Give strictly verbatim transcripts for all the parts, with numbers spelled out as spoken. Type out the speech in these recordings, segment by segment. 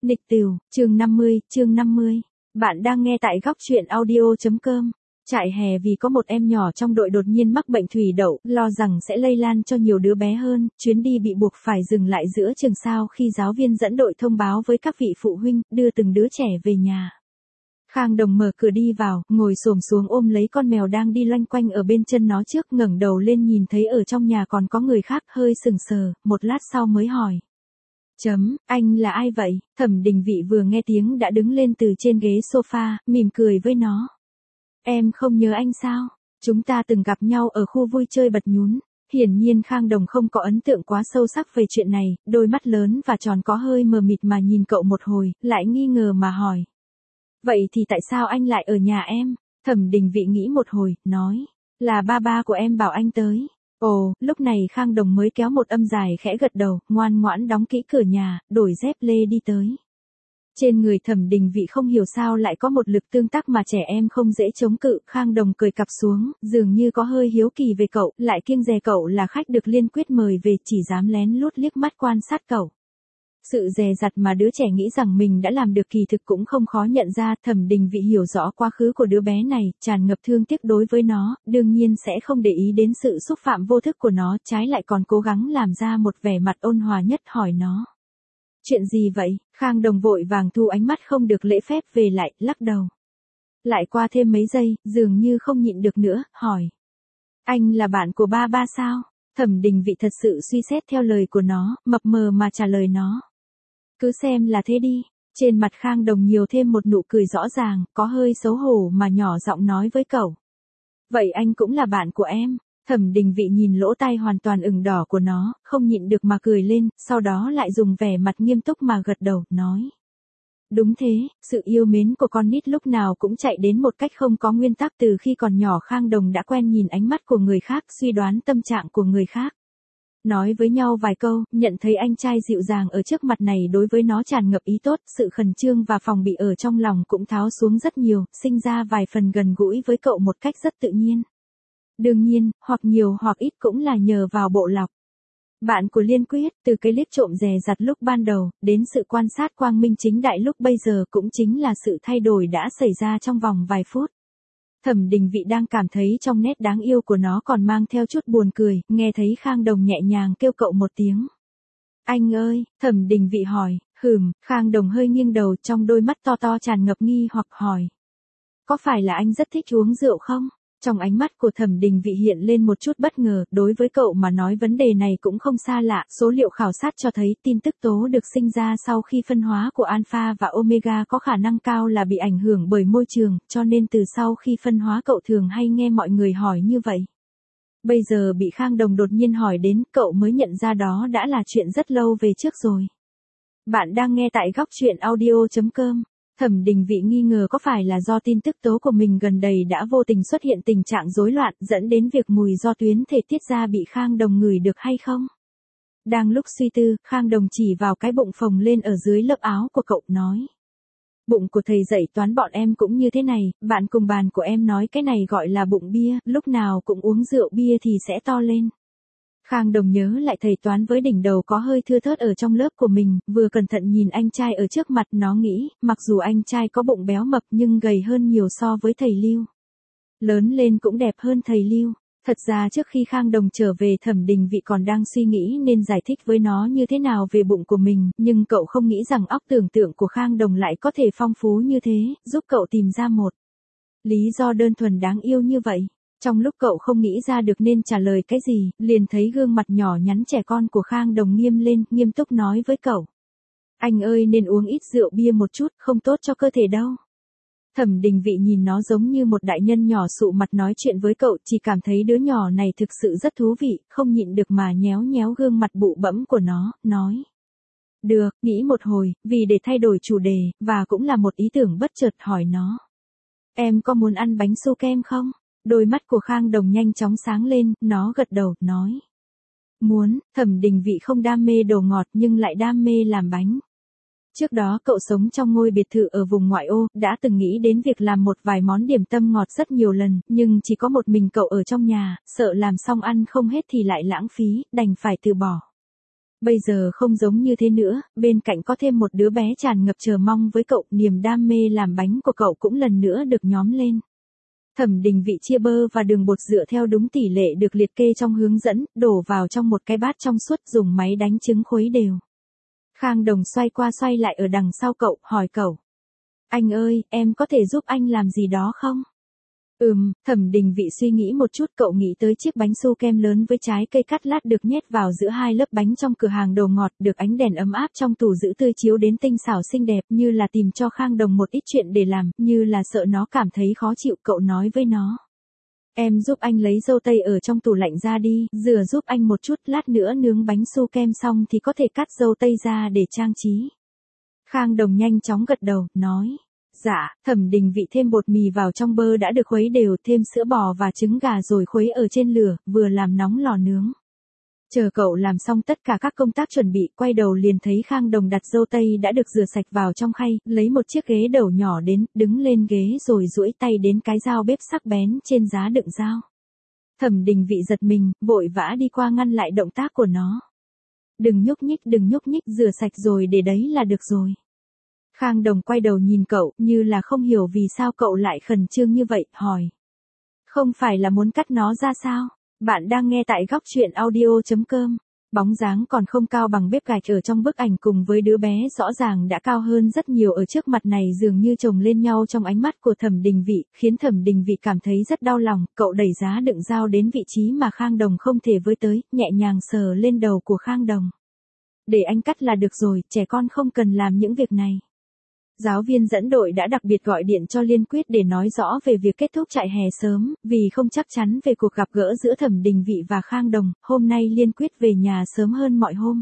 Nịch tửu, chương năm mươi, chương năm mươi. Bạn đang nghe tại góc truyện audio.com. Trại hè vì có một em nhỏ trong đội đột nhiên mắc bệnh thủy đậu, lo rằng sẽ lây lan cho nhiều đứa bé hơn, chuyến đi bị buộc phải dừng lại giữa chừng sao khi giáo viên dẫn đội thông báo với các vị phụ huynh, đưa từng đứa trẻ về nhà. Khang Đồng mở cửa đi vào, ngồi xổm xuống ôm lấy con mèo đang đi loanh quanh ở bên chân nó trước, ngẩng đầu lên nhìn thấy ở trong nhà còn có người khác, hơi sừng sờ, một lát sau mới hỏi. Chấm, anh là ai vậy? Thẩm Đình Vị vừa nghe tiếng đã đứng lên từ trên ghế sofa, mỉm cười với nó. Em không nhớ anh sao? Chúng ta từng gặp nhau ở khu vui chơi Bật Nhún. Hiển nhiên Khang Đồng không có ấn tượng quá sâu sắc về chuyện này, đôi mắt lớn và tròn có hơi mờ mịt mà nhìn cậu một hồi, lại nghi ngờ mà hỏi. Vậy thì tại sao anh lại ở nhà em? Thẩm Đình Vị nghĩ một hồi, nói. Là ba ba của em bảo anh tới. Ồ, lúc này Khang Đồng mới kéo một âm dài khẽ gật đầu, ngoan ngoãn đóng kỹ cửa nhà, đổi dép lê đi tới. Trên người Thẩm Đình Vị không hiểu sao lại có một lực tương tác mà trẻ em không dễ chống cự. Khang Đồng cười cặp xuống, dường như có hơi hiếu kỳ về cậu, lại kiêng dè cậu là khách được Liên Quyết mời về, chỉ dám lén lút liếc mắt quan sát cậu. Sự dè dặt mà đứa trẻ nghĩ rằng mình đã làm được kỳ thực cũng không khó nhận ra. Thẩm Đình Vị hiểu rõ quá khứ của đứa bé này, tràn ngập thương tiếc đối với nó, đương nhiên sẽ không để ý đến sự xúc phạm vô thức của nó, trái lại còn cố gắng làm ra một vẻ mặt ôn hòa nhất, hỏi nó. Chuyện gì vậy? Khang Đồng vội vàng thu ánh mắt không được lễ phép về lại, lắc đầu. Lại qua thêm mấy giây, dường như không nhịn được nữa, hỏi. Anh là bạn của ba ba sao? Thẩm Đình Vị thật sự suy xét theo lời của nó, mập mờ mà trả lời nó. Cứ xem là thế đi. Trên mặt Khang Đồng nhiều thêm một nụ cười rõ ràng, có hơi xấu hổ mà nhỏ giọng nói với cậu. Vậy anh cũng là bạn của em. Thẩm Đình Vị nhìn lỗ tai hoàn toàn ửng đỏ của nó, không nhịn được mà cười lên, sau đó lại dùng vẻ mặt nghiêm túc mà gật đầu, nói. Đúng thế, sự yêu mến của con nít lúc nào cũng chạy đến một cách không có nguyên tắc. Từ khi còn nhỏ Khang Đồng đã quen nhìn ánh mắt của người khác, suy đoán tâm trạng của người khác. Nói với nhau vài câu, nhận thấy anh trai dịu dàng ở trước mặt này đối với nó tràn ngập ý tốt, sự khẩn trương và phòng bị ở trong lòng cũng tháo xuống rất nhiều, sinh ra vài phần gần gũi với cậu một cách rất tự nhiên. Đương nhiên, hoặc nhiều hoặc ít cũng là nhờ vào bộ lọc. Bạn của Liên Quyết, từ cái liếc trộm dè dặt lúc ban đầu, đến sự quan sát quang minh chính đại lúc bây giờ cũng chính là sự thay đổi đã xảy ra trong vòng vài phút. Thẩm Đình Vị đang cảm thấy trong nét đáng yêu của nó còn mang theo chút buồn cười, nghe thấy Khang Đồng nhẹ nhàng kêu cậu một tiếng. Anh ơi, Thẩm Đình Vị hỏi, hừm, Khang Đồng hơi nghiêng đầu, trong đôi mắt to to tràn ngập nghi hoặc hỏi. Có phải là anh rất thích uống rượu không? Trong ánh mắt của Thẩm Đình Vị hiện lên một chút bất ngờ, đối với cậu mà nói vấn đề này cũng không xa lạ, số liệu khảo sát cho thấy tin tức tố được sinh ra sau khi phân hóa của alpha và omega có khả năng cao là bị ảnh hưởng bởi môi trường, cho nên từ sau khi phân hóa cậu thường hay nghe mọi người hỏi như vậy. Bây giờ bị Khang Đồng đột nhiên hỏi đến, cậu mới nhận ra đó đã là chuyện rất lâu về trước rồi. Bạn đang nghe tại góc truyện audio.com. Thẩm Đình Vị nghi ngờ có phải là do tin tức tố của mình gần đây đã vô tình xuất hiện tình trạng rối loạn, dẫn đến việc mùi do tuyến thể tiết ra bị Khang Đồng ngửi được hay không? Đang lúc suy tư, Khang Đồng chỉ vào cái bụng phồng lên ở dưới lớp áo của cậu, nói. Bụng của thầy dạy toán bọn em cũng như thế này, bạn cùng bàn của em nói cái này gọi là bụng bia, lúc nào cũng uống rượu bia thì sẽ to lên. Khang Đồng nhớ lại thầy toán với đỉnh đầu có hơi thưa thớt ở trong lớp của mình, vừa cẩn thận nhìn anh trai ở trước mặt, nó nghĩ, mặc dù anh trai có bụng béo mập nhưng gầy hơn nhiều so với thầy Lưu. Lớn lên cũng đẹp hơn thầy Lưu. Thật ra trước khi Khang Đồng trở về, Thẩm Đình Vị còn đang suy nghĩ nên giải thích với nó như thế nào về bụng của mình, nhưng cậu không nghĩ rằng óc tưởng tượng của Khang Đồng lại có thể phong phú như thế, giúp cậu tìm ra một lý do đơn thuần đáng yêu như vậy. Trong lúc cậu không nghĩ ra được nên trả lời cái gì, liền thấy gương mặt nhỏ nhắn trẻ con của Khang Đồng nghiêm lên, nghiêm túc nói với cậu. Anh ơi, nên uống ít rượu bia một chút, không tốt cho cơ thể đâu. Thẩm Đình Vị nhìn nó giống như một đại nhân nhỏ sụ mặt nói chuyện với cậu, chỉ cảm thấy đứa nhỏ này thực sự rất thú vị, không nhịn được mà nhéo nhéo gương mặt bụ bẫm của nó, nói. Được, nghĩ một hồi, vì để thay đổi chủ đề, và cũng là một ý tưởng bất chợt, hỏi nó. Em có muốn ăn bánh su kem không? Đôi mắt của Khang Đồng nhanh chóng sáng lên, nó gật đầu, nói. Muốn. Thẩm Đình Vị không đam mê đồ ngọt nhưng lại đam mê làm bánh. Trước đó cậu sống trong ngôi biệt thự ở vùng ngoại ô, đã từng nghĩ đến việc làm một vài món điểm tâm ngọt rất nhiều lần, nhưng chỉ có một mình cậu ở trong nhà, sợ làm xong ăn không hết thì lại lãng phí, đành phải từ bỏ. Bây giờ không giống như thế nữa, bên cạnh có thêm một đứa bé tràn ngập chờ mong với cậu, niềm đam mê làm bánh của cậu cũng lần nữa được nhóm lên. Thẩm Đình Vị chia bơ và đường bột dựa theo đúng tỷ lệ được liệt kê trong hướng dẫn, đổ vào trong một cái bát trong suốt, dùng máy đánh trứng khuấy đều. Khang Đồng xoay qua xoay lại ở đằng sau cậu, hỏi cậu. Anh ơi, em có thể giúp anh làm gì đó không? Ừm, Thẩm Đình Vị suy nghĩ một chút, cậu nghĩ tới chiếc bánh su kem lớn với trái cây cắt lát được nhét vào giữa hai lớp bánh trong cửa hàng đồ ngọt, được ánh đèn ấm áp trong tủ giữ tươi chiếu đến tinh xảo xinh đẹp, như là tìm cho Khang Đồng một ít chuyện để làm, như là sợ nó cảm thấy khó chịu. Cậu nói với nó. Em giúp anh lấy dâu tây ở trong tủ lạnh ra đi, rửa giúp anh một chút, lát nữa nướng bánh su kem xong thì có thể cắt dâu tây ra để trang trí. Khang Đồng nhanh chóng gật đầu, nói. Dạ. Thẩm Đình Vị thêm bột mì vào trong bơ đã được khuấy đều, thêm sữa bò và trứng gà rồi khuấy ở trên lửa, vừa làm nóng lò nướng. Chờ cậu làm xong tất cả các công tác chuẩn bị, quay đầu liền thấy Khang Đồng đặt dâu tây đã được rửa sạch vào trong khay, lấy một chiếc ghế đầu nhỏ đến, đứng lên ghế rồi duỗi tay đến cái dao bếp sắc bén trên giá đựng dao. Thẩm Đình Vị giật mình, vội vã đi qua ngăn lại động tác của nó. Đừng nhúc nhích, đừng nhúc nhích, rửa sạch rồi để đấy là được rồi. Khang Đồng quay đầu nhìn cậu, như là không hiểu vì sao cậu lại khẩn trương như vậy, hỏi. Không phải là muốn cắt nó ra sao? Bạn đang nghe tại góc truyện audio chấm com. Bóng dáng còn không cao bằng bếp gạch ở trong bức ảnh cùng với đứa bé rõ ràng đã cao hơn rất nhiều ở trước mặt này, dường như chồng lên nhau trong ánh mắt của Thẩm Đình Vị, khiến Thẩm Đình Vị cảm thấy rất đau lòng. Cậu đẩy giá đựng dao đến vị trí mà Khang Đồng không thể với tới, nhẹ nhàng sờ lên đầu của Khang Đồng. Để anh cắt là được rồi, trẻ con không cần làm những việc này. Giáo viên dẫn đội đã đặc biệt gọi điện cho Liên Quyết để nói rõ về việc kết thúc trại hè sớm, vì không chắc chắn về cuộc gặp gỡ giữa Thẩm Đình Vị và Khang Đồng, hôm nay Liên Quyết về nhà sớm hơn mọi hôm.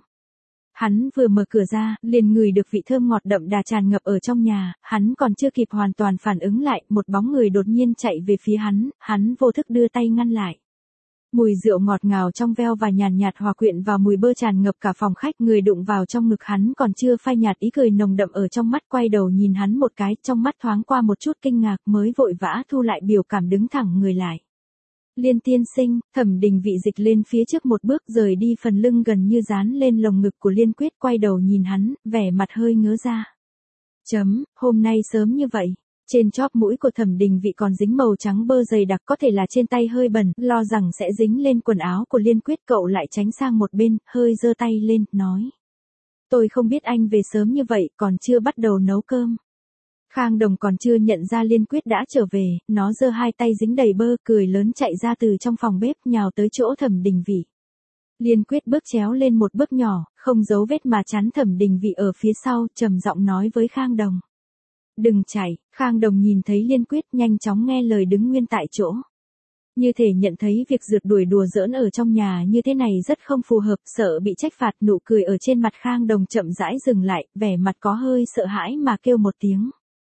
Hắn vừa mở cửa ra, liền ngửi được vị thơm ngọt đậm đà tràn ngập ở trong nhà, hắn còn chưa kịp hoàn toàn phản ứng lại, một bóng người đột nhiên chạy về phía hắn, hắn vô thức đưa tay ngăn lại. Mùi rượu ngọt ngào trong veo và nhàn nhạt hòa quyện vào mùi bơ tràn ngập cả phòng khách, người đụng vào trong ngực hắn còn chưa phai nhạt ý cười nồng đậm ở trong mắt, quay đầu nhìn hắn một cái, trong mắt thoáng qua một chút kinh ngạc mới vội vã thu lại biểu cảm đứng thẳng người lại. Liên tiên sinh, Thẩm Đình Vị dịch lên phía trước một bước, rời đi, phần lưng gần như dán lên lồng ngực của Liên Quyết, quay đầu nhìn hắn, vẻ mặt hơi ngớ ra. Chấm, hôm nay sớm như vậy. Trên chóp mũi của Thẩm Đình Vị còn dính màu trắng bơ dày đặc, có thể là trên tay hơi bẩn, lo rằng sẽ dính lên quần áo của Liên Quyết, cậu lại tránh sang một bên, hơi giơ tay lên, nói. Tôi không biết anh về sớm như vậy, còn chưa bắt đầu nấu cơm. Khang Đồng còn chưa nhận ra Liên Quyết đã trở về, nó giơ hai tay dính đầy bơ, cười lớn chạy ra từ trong phòng bếp, nhào tới chỗ Thẩm Đình Vị. Liên Quyết bước chéo lên một bước nhỏ, không giấu vết mà chắn Thẩm Đình Vị ở phía sau, trầm giọng nói với Khang Đồng. Đừng chạy. Khang Đồng nhìn thấy Liên Quyết nhanh chóng nghe lời đứng nguyên tại chỗ. Như thể nhận thấy việc rượt đuổi đùa giỡn ở trong nhà như thế này rất không phù hợp, sợ bị trách phạt, nụ cười ở trên mặt Khang Đồng chậm rãi dừng lại, vẻ mặt có hơi sợ hãi mà kêu một tiếng.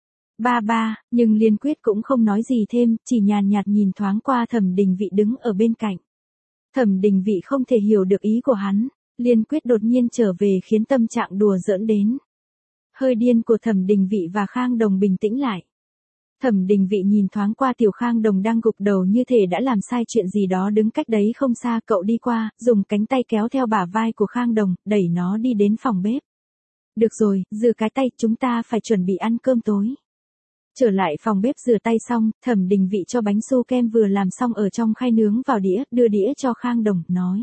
Ba ba, nhưng Liên Quyết cũng không nói gì thêm, chỉ nhàn nhạt nhìn thoáng qua Thẩm Đình Vị đứng ở bên cạnh. Thẩm Đình Vị không thể hiểu được ý của hắn, Liên Quyết đột nhiên trở về khiến tâm trạng đùa giỡn đến. Hơi điên của Thẩm Đình Vị và Khang Đồng bình tĩnh lại. Thẩm Đình Vị nhìn thoáng qua Tiểu Khang Đồng đang gục đầu như thể đã làm sai chuyện gì đó đứng cách đấy không xa, cậu đi qua, dùng cánh tay kéo theo bả vai của Khang Đồng, đẩy nó đi đến phòng bếp. Được rồi, rửa cái tay, chúng ta phải chuẩn bị ăn cơm tối. Trở lại phòng bếp rửa tay xong, Thẩm Đình Vị cho bánh su kem vừa làm xong ở trong khay nướng vào đĩa, đưa đĩa cho Khang Đồng, nói.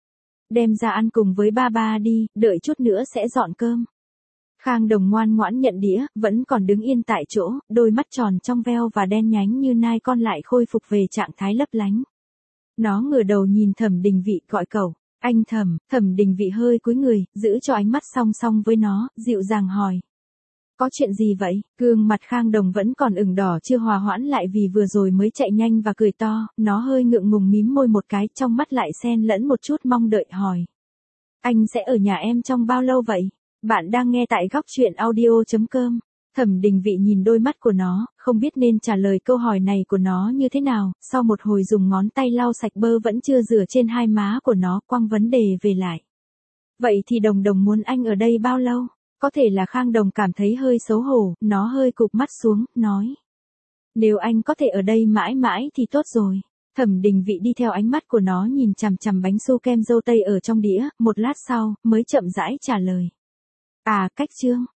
Đem ra ăn cùng với ba ba đi, đợi chút nữa sẽ dọn cơm. Khang Đồng ngoan ngoãn nhận đĩa, vẫn còn đứng yên tại chỗ, đôi mắt tròn trong veo và đen nhánh như nai con lại khôi phục về trạng thái lấp lánh. Nó ngửa đầu nhìn Thẩm Đình Vị, gọi cậu. Anh Thẩm. Thẩm Đình Vị hơi cúi người, giữ cho ánh mắt song song với nó, dịu dàng hỏi. Có chuyện gì vậy? Gương mặt Khang Đồng vẫn còn ửng đỏ chưa hòa hoãn lại vì vừa rồi mới chạy nhanh và cười to, nó hơi ngượng ngùng mím môi một cái, trong mắt lại xen lẫn một chút mong đợi, hỏi. Anh sẽ ở nhà em trong bao lâu vậy? Bạn đang nghe tại góc truyện audio chấm com. Thẩm Đình Vị nhìn đôi mắt của nó, không biết nên trả lời câu hỏi này của nó như thế nào, sau một hồi dùng ngón tay lau sạch bơ vẫn chưa rửa trên hai má của nó, quăng vấn đề về lại. Vậy thì Đồng Đồng muốn anh ở đây bao lâu? Có thể là Khang Đồng cảm thấy hơi xấu hổ, nó hơi cụp mắt xuống, nói. Nếu anh có thể ở đây mãi mãi thì tốt rồi. Thẩm Đình Vị đi theo ánh mắt của nó nhìn chằm chằm bánh su kem dâu tây ở trong đĩa, một lát sau, mới chậm rãi trả lời. À, cách Trương,